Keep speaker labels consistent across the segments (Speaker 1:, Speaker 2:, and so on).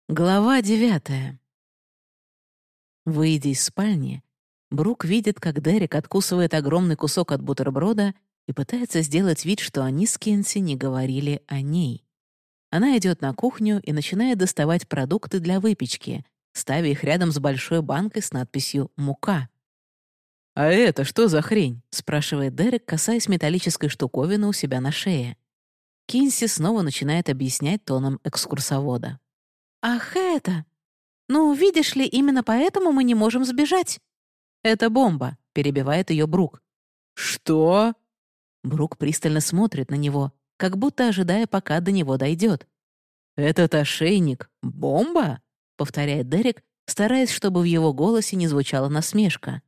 Speaker 1: Глава 9. Выйдя из спальни, Брук видит, как Дерек откусывает огромный кусок от бутерброда и пытается сделать вид, что они с Кенси не говорили о ней. Она идет на кухню и начинает доставать продукты для выпечки, ставя их рядом с большой банкой с надписью «Мука». «А это что за хрень?» — спрашивает Дерек, касаясь металлической штуковины у себя на шее. Кинси снова начинает объяснять тоном экскурсовода. «Ах, это! Ну, видишь ли, именно поэтому мы не можем сбежать». «Это бомба», — перебивает ее Брук. «Что?» Брук пристально смотрит на него, как будто ожидая, пока до него дойдет. «Этот ошейник — бомба?» — повторяет Дерек, стараясь, чтобы в его голосе не звучала насмешка.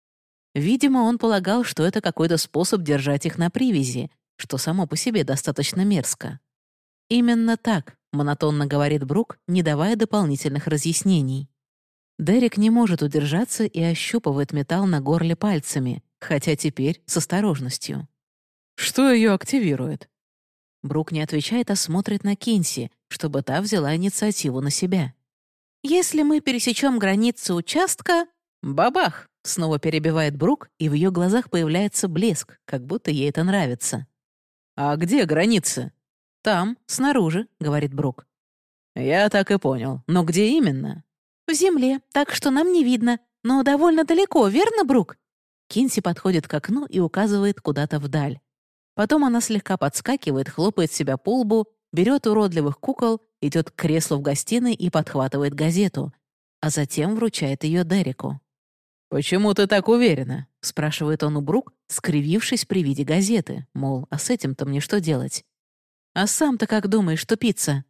Speaker 1: Видимо, он полагал, что это какой-то способ держать их на привязи, что само по себе достаточно мерзко. «Именно так», — монотонно говорит Брук, не давая дополнительных разъяснений. Дерек не может удержаться и ощупывает металл на горле пальцами, хотя теперь с осторожностью. «Что ее активирует?» Брук не отвечает, а смотрит на Кинси, чтобы та взяла инициативу на себя. «Если мы пересечем границу участка...» «Бабах!» — снова перебивает Брук, и в ее глазах появляется блеск, как будто ей это нравится. «А где граница?» «Там, снаружи», — говорит Брук. «Я так и понял. Но где именно?» «В земле, так что нам не видно, но довольно далеко, верно, Брук?» Кинси подходит к окну и указывает куда-то вдаль. Потом она слегка подскакивает, хлопает себя по лбу, берет уродливых кукол, идет к креслу в гостиной и подхватывает газету, а затем вручает ее Дереку. «Почему ты так уверена?» — спрашивает он у Брук, скривившись при виде газеты, мол, а с этим-то мне что делать? «А сам-то как думаешь, тупица?»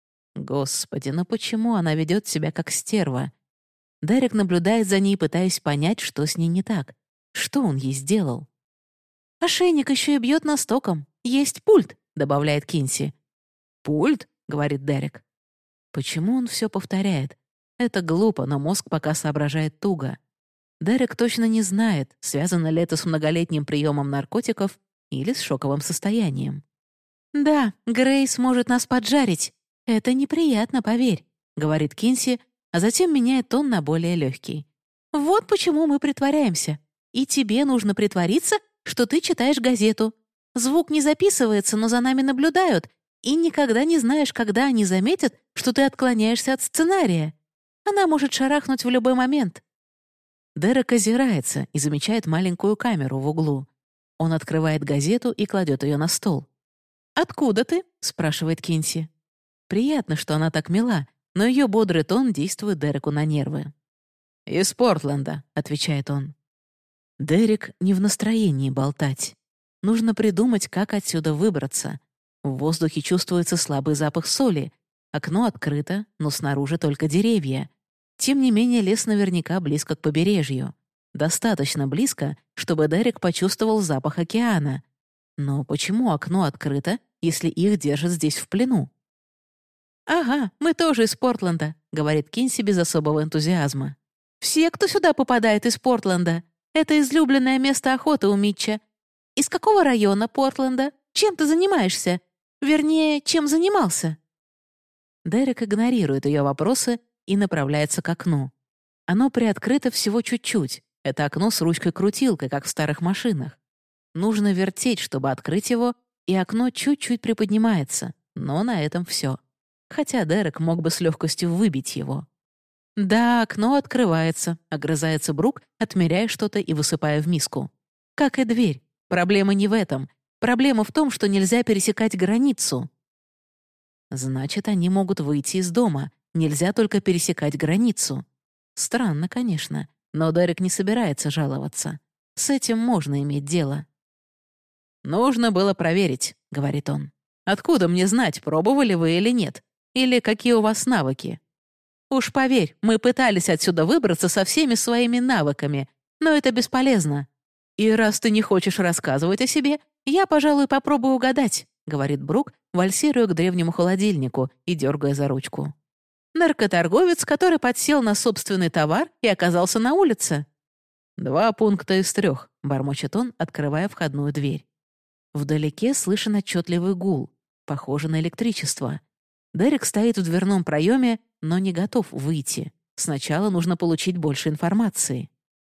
Speaker 1: Господи, ну почему она ведет себя как стерва? Дерек наблюдает за ней, пытаясь понять, что с ней не так. Что он ей сделал? «Ошейник еще и бьет нас током. Есть пульт», — добавляет Кинси. «Пульт?» — говорит Дерек. Почему он все повторяет? Это глупо, но мозг пока соображает туго. Дерек точно не знает, связано ли это с многолетним приемом наркотиков или с шоковым состоянием. «Да, Грейс может нас поджарить. Это неприятно, поверь», — говорит Кинси, а затем меняет тон на более легкий. «Вот почему мы притворяемся. И тебе нужно притвориться, что ты читаешь газету. Звук не записывается, но за нами наблюдают, и никогда не знаешь, когда они заметят, что ты отклоняешься от сценария. Она может шарахнуть в любой момент». Дерек озирается и замечает маленькую камеру в углу. Он открывает газету и кладет ее на стол. «Откуда ты?» — спрашивает Кинси. Приятно, что она так мила, но ее бодрый тон действует Дереку на нервы. «Из Портленда», — отвечает он. Дерек не в настроении болтать. Нужно придумать, как отсюда выбраться. В воздухе чувствуется слабый запах соли. Окно открыто, но снаружи только деревья. Тем не менее, лес наверняка близко к побережью. Достаточно близко, чтобы Дерек почувствовал запах океана. Но почему окно открыто, если их держат здесь в плену? «Ага, мы тоже из Портленда», — говорит Кинси без особого энтузиазма. «Все, кто сюда попадает из Портленда. Это излюбленное место охоты у Митча. Из какого района Портленда? Чем ты занимаешься? Вернее, чем занимался?» Дерек игнорирует ее вопросы и направляется к окну. Оно приоткрыто всего чуть-чуть. Это окно с ручкой-крутилкой, как в старых машинах. Нужно вертеть, чтобы открыть его, и окно чуть-чуть приподнимается, но на этом все. Хотя Дерек мог бы с легкостью выбить его. «Да, окно открывается», — огрызается Брук, отмеряя что-то и высыпая в миску. «Как и дверь. Проблема не в этом. Проблема в том, что нельзя пересекать границу». Значит, они могут выйти из дома. Нельзя только пересекать границу. Странно, конечно, но Дерек не собирается жаловаться. С этим можно иметь дело. «Нужно было проверить», — говорит он. «Откуда мне знать, пробовали вы или нет? Или какие у вас навыки?» «Уж поверь, мы пытались отсюда выбраться со всеми своими навыками, но это бесполезно. И раз ты не хочешь рассказывать о себе, я, пожалуй, попробую угадать», — говорит Брук, вальсируя к древнему холодильнику и дергая за ручку. «Наркоторговец, который подсел на собственный товар и оказался на улице». «2 пункта из 3», — бормочет он, открывая входную дверь. Вдалеке слышен отчетливый гул, похоже на электричество. Дерек стоит в дверном проеме, но не готов выйти. Сначала нужно получить больше информации.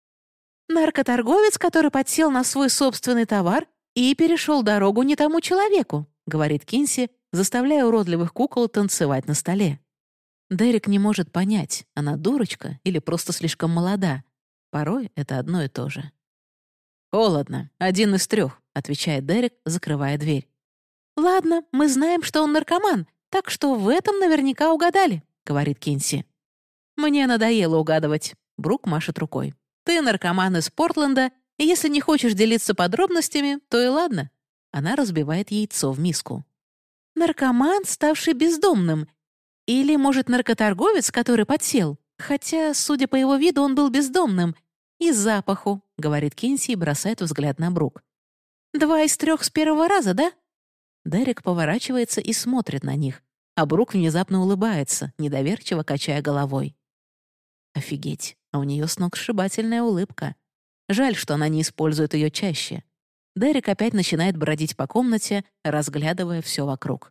Speaker 1: «Наркоторговец, который подсел на свой собственный товар и перешел дорогу не тому человеку», — говорит Кинси, заставляя уродливых кукол танцевать на столе. Дерек не может понять, она дурочка или просто слишком молода. Порой это одно и то же. «Холодно. 1 из 3», — отвечает Дерек, закрывая дверь. «Ладно, мы знаем, что он наркоман, так что в этом наверняка угадали», — говорит Кинси. «Мне надоело угадывать», — Брук машет рукой. «Ты наркоман из Портленда, и если не хочешь делиться подробностями, то и ладно». Она разбивает яйцо в миску. «Наркоман, ставший бездомным. Или, может, наркоторговец, который подсел? Хотя, судя по его виду, он был бездомным. И запаху», — говорит Кинси и бросает взгляд на Брук. 2 из 3 с первого раза, да?» Дерек поворачивается и смотрит на них, а Брук внезапно улыбается, недоверчиво качая головой. Офигеть, а у нее сногсшибательная улыбка. Жаль, что она не использует ее чаще. Дерек опять начинает бродить по комнате, разглядывая все вокруг.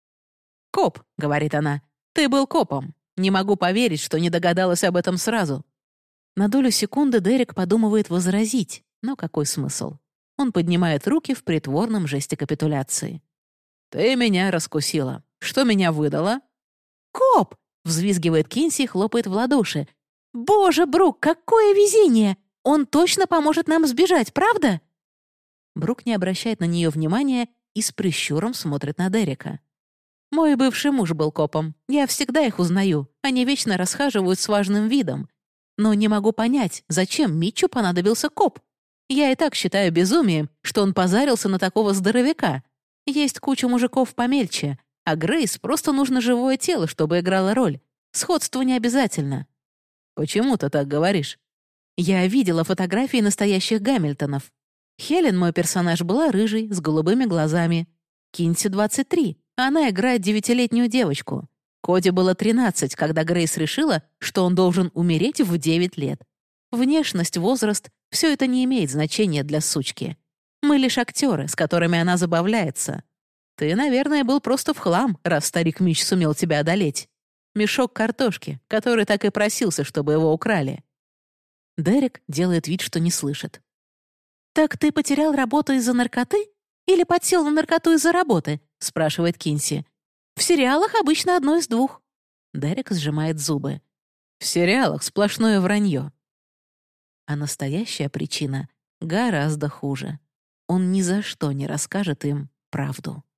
Speaker 1: «Коп», — говорит она, — «ты был копом. Не могу поверить, что не догадалась об этом сразу». На долю секунды Дерек подумывает возразить, но какой смысл? Он поднимает руки в притворном жесте капитуляции. «Ты меня раскусила. Что меня выдало?» «Коп!» — взвизгивает Кинси и хлопает в ладоши. «Боже, Брук, какое везение! Он точно поможет нам сбежать, правда?» Брук не обращает на нее внимания и с прищуром смотрит на Дерека. «Мой бывший муж был копом. Я всегда их узнаю. Они вечно расхаживают с важным видом. Но не могу понять, зачем Митчу понадобился коп. Я и так считаю безумием, что он позарился на такого здоровяка. Есть куча мужиков помельче, а Грейс просто нужно живое тело, чтобы играла роль. Сходство не обязательно». «Почему ты так говоришь?» «Я видела фотографии настоящих Гамильтонов. Хелен, мой персонаж, была рыжей, с голубыми глазами. Кинси 23, а она играет 9-летнюю девочку. Коди было 13, когда Грейс решила, что он должен умереть в 9 лет. Внешность, возраст — все это не имеет значения для сучки. Мы лишь актеры, с которыми она забавляется. Ты, наверное, был просто в хлам, раз старик Митч сумел тебя одолеть. Мешок картошки, который так и просился, чтобы его украли». Дерек делает вид, что не слышит. «Так ты потерял работу из-за наркоты? Или подсел на наркоту из-за работы?» — спрашивает Кинси. «В сериалах обычно одно из двух». Дерек сжимает зубы. «В сериалах сплошное вранье». А настоящая причина гораздо хуже. Он ни за что не расскажет им правду.